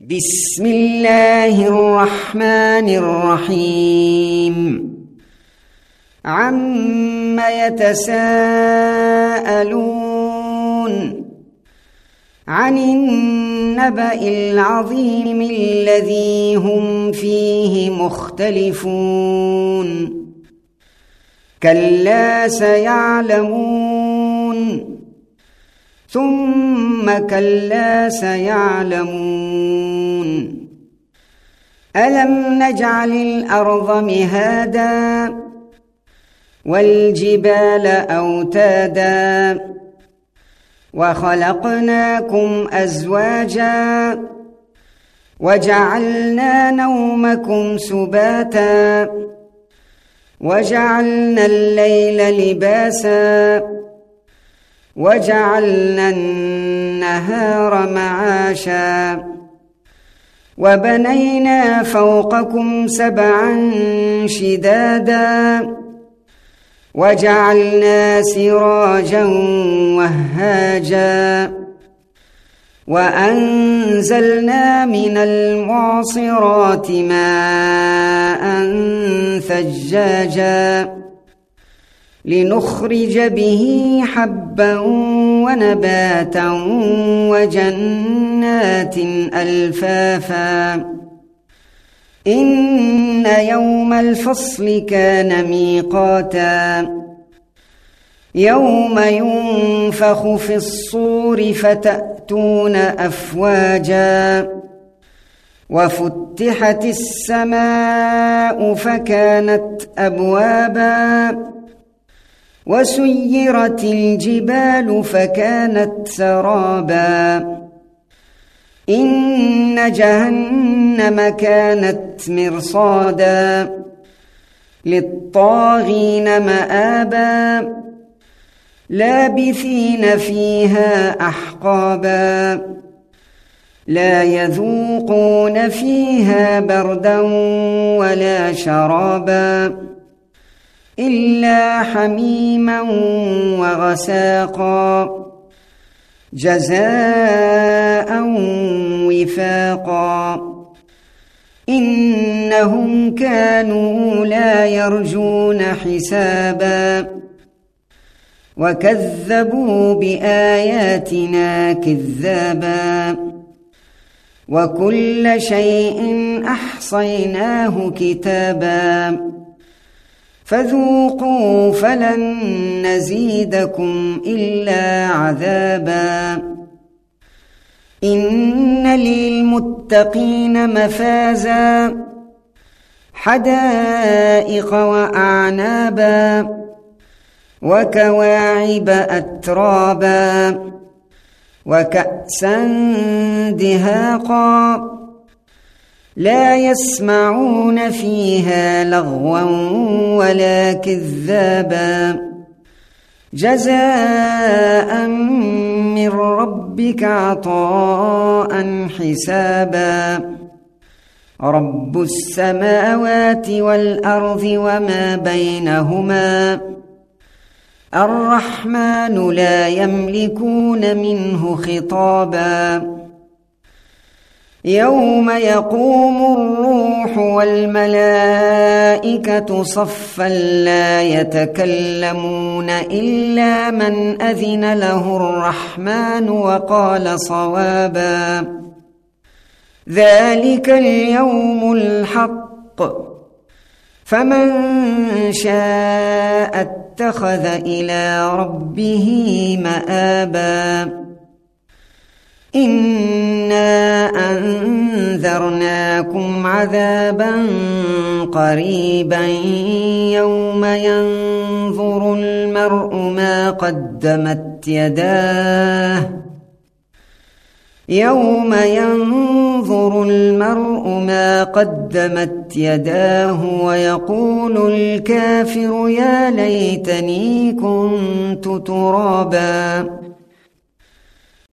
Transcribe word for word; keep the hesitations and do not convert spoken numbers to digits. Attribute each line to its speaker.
Speaker 1: بسم الله الرحمن الرحيم عم يتساءلون عن النبأ العظيم الذي هم فيه مختلفون كلا سيعلمون ثم كلا سيعلمون ألم نجعل الأرض مهادا والجبال أوتادا وخلقناكم أزواجا وجعلنا نومكم سباتا وجعلنا الليل لباسا وجعلنا النهار معاشا وبنينا فوقكم سبعا شدادا وجعلنا سراجا وهاجا وأنزلنا من المعصرات ماء ثجاجا لنخرج به حبا ونباتا وجنات ألفافا إن يوم الفصل كان ميقاتا يوم ينفخ في الصور فتأتون أفواجا وفتحت السماء فكانت أبوابا وسيرت الجبال فكانت سرابا إن جهنم كانت مرصادا للطاغين مآبا لابثين فيها أحقابا لا يذوقون فيها بردا ولا شرابا إلا حميما وغساقا جزاء وفاقا إنهم كانوا لا يرجون حسابا وكذبوا بآياتنا كذابا وكل شيء أحصيناه كتابا فذوقوا فلن نزيدكم إلا عذابا إن للمتقين مفازا حدائق وأعنابا وكواعب أترابا وكأسا دهاقا لا يسمعون فيها لغوا ولا كذابا جزاء من ربك عطاء حسابا رب السماوات والأرض وما بينهما الرحمن لا يملكون منه خطابا يوم يقوم الروح والملائكة صفا لا يتكلمون إلا من أذن له الرحمن وقال صوابا ذلك اليوم الحق فمن شاء اتخذ إلى ربه مآبا إنا أنذرناكم عذابا قريبا يوم ينظر المرء ما قدمت يداه يوم ينظر المرء ما قدمت يداه ويقول الكافر يا ليتني كنت ترابا